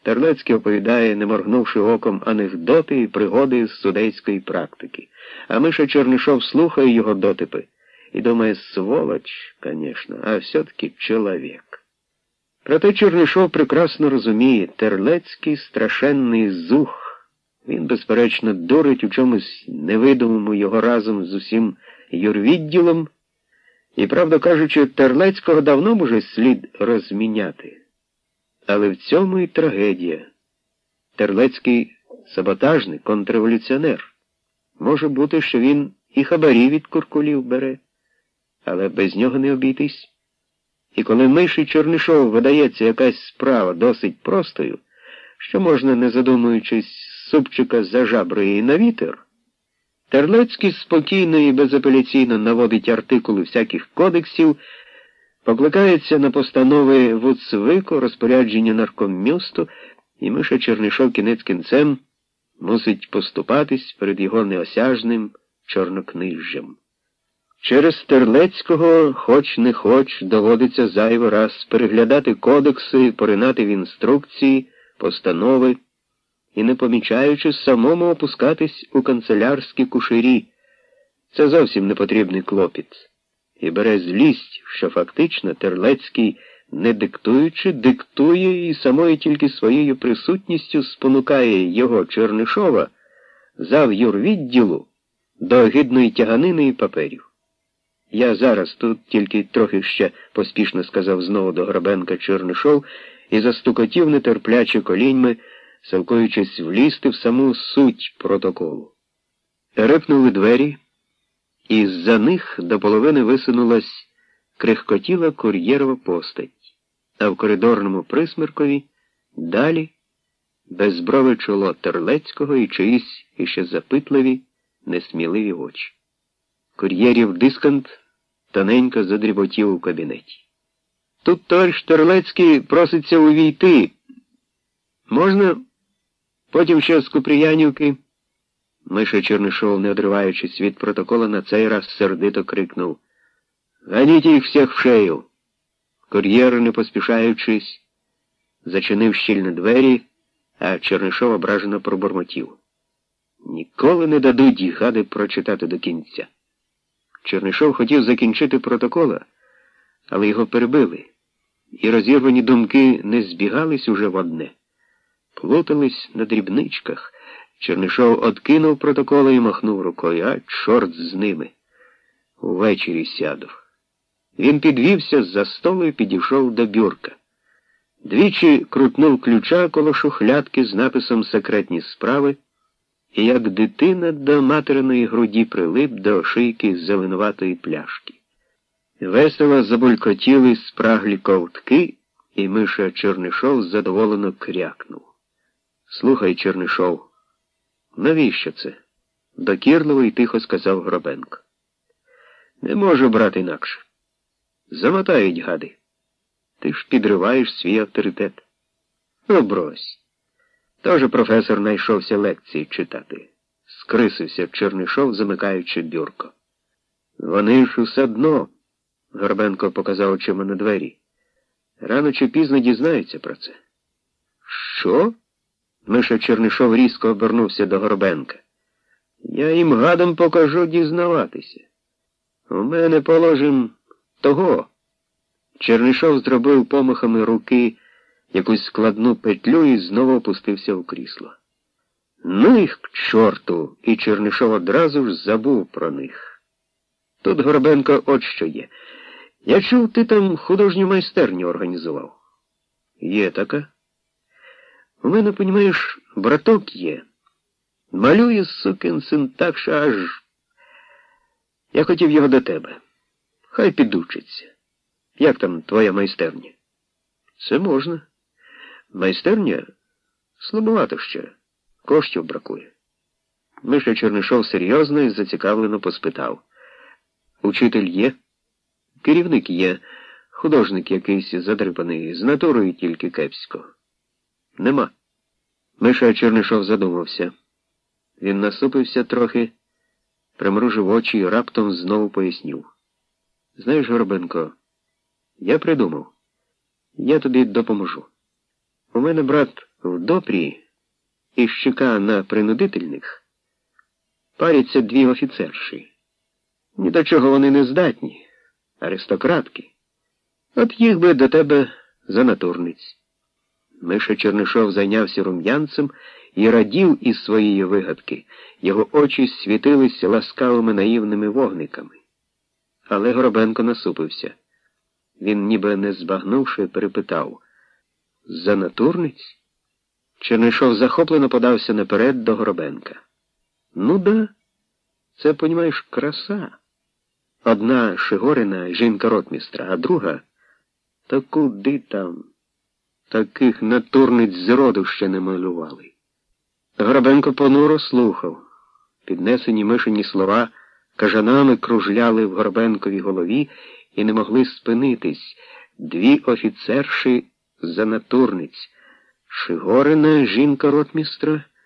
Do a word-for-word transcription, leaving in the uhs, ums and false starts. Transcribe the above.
Терлецький оповідає, не моргнувши оком, анекдоти і пригоди з судейської практики. А Миша Чернишов слухає його дотипи і думає, сволоч, конечно, а все-таки чоловік. Проте Чернишов прекрасно розуміє, Терлецький страшенний зух. Він, безперечно, дурить у чомусь невидимому його разом з усім юрвідділом, і, правду кажучи, Терлецького давно може слід розміняти. Але в цьому і трагедія. Терлецький саботажник, контрреволюціонер. Може бути, що він і хабарі від куркулів бере, але без нього не обійтись. І коли Миші Чернишову видається якась справа досить простою, що можна, не задумуючись, супчика за жаброю і на вітер, Терлецький спокійно і безапеляційно наводить артикули всяких кодексів, покликається на постанови Вуцвику, розпорядження наркоммюсту, і Миша Чернишов кінець кінцем мусить поступатись перед його неосяжним чорнокнижжям. Через Терлецького, хоч не хоч, доводиться зайвий раз переглядати кодекси, поринати в інструкції, постанови і, не помічаючи, самому опускатись у канцелярські кушарі. Це зовсім непотрібний клопіт. І бере злість, що фактично Терлецький, не диктуючи, диктує і самою тільки своєю присутністю спонукає його, Чернишова, зав юрвідділу до огидної тяганини і паперів. Я зараз тут тільки трохи ще поспішно сказав знову до Грабенка Чернишов і застукотів нетерпляче коліньми, савкуючись влізти в саму суть протоколу. Рипнули двері, і з-за них до половини висунулась крихкотіла кур'єрова постать, а в коридорному присмеркові далі безброве чоло Терлецького і чиїсь іще запитливі, несміливі очі. Кур'єрів дискант тоненько задріботів у кабінеті. Тут товариш Терлецький проситься увійти. Можна? Потім ще з Купріянівки. Миша Чернишов, не одриваючись від протокола, на цей раз сердито крикнув: «Ганіть їх всіх в шею!» Кур'єр, не поспішаючись, зачинив щільно двері, а Чернишов ображено пробурмотів: «Ніколи не дадуть їх, гади, прочитати до кінця». Чернишов хотів закінчити протокола, але його перебили, і розірвані думки не збігались уже в одне. Плутались на дрібничках. Чернишов откинув протоколи і махнув рукою: «А, чорт з ними! Увечері сяду». Він підвівся з-за столу і підійшов до бюрка. Двічі крутнув ключа коло шухлядки з написом «Секретні справи», і як дитина до материної груді прилип до шийки зеленуватої пляшки. Весело забулькотіли спраглі ковтки, і Миша Чернишов задоволено крякнув. «Слухай, Чернишов, навіщо це?» — докірливо і тихо сказав Гробенко. «Не можу брати інакше. Замотають, гади. Ти ж підриваєш свій авторитет». «Ну, брось. Тоже професор знайшовся лекції читати», — скрисився Чернишов, замикаючи бюрко. «Вони ж усе дно», — Горбенко показав очима на двері. «Рано чи пізно дізнаються про це». «Що?» — Миша Чернишов різко обернувся до Горбенка. «Я їм гадам покажу дізнаватися. У мене, положим, того». Чернишов зробив помахами руки якусь складну петлю і знову опустився в крісло. «Ну їх к чорту!» І Чернишов одразу ж забув про них. «Тут, Горбенко, от що є. Я чув, ти там художню майстерню організував». «Є така. У мене, понімаєш, браток є. Малює, сукин син, так, що аж... Я хотів його до тебе. Хай підучиться. Як там твоя майстерня?» «Це можна. Майстерня? Слабовато ще. Коштів бракує». Миша Чернишов серйозно і зацікавлено поспитав: «Учитель є?» «Керівник є. Художник якийсь задрипаний, з натурою тільки кепсько». «Нема». Миша Чернишов задумався. Він насупився трохи, примружив очі і раптом знову пояснив: «Знаєш, Горбенко, я придумав. Я тобі допоможу. У мене, брат, В допрі із щека на принудительних паряться дві офіцерші. Ні до чого вони не здатні, аристократки. От їх би до тебе за натурниць. Миша Чернишов зайнявся рум'янцем і радів із своєї вигадки. Його очі світились ласкавими наївними вогниками. Але Горобенко насупився. Він, ніби не збагнувши, перепитав: «За натурниць?» Чернишов захоплено подався наперед до Горобенка. «Ну да, це, понімаєш, краса. Одна Шигорина, жінка ротмістра, а друга — та куди там? Таких натурниць зроду ще не малювали». Горобенко понуро слухав. Піднесені Мишині слова кажанами кружляли в Горобенковій голові і не могли спинитись. Дві офіцерші за натурниць. Шигорина, жінка ротмістра,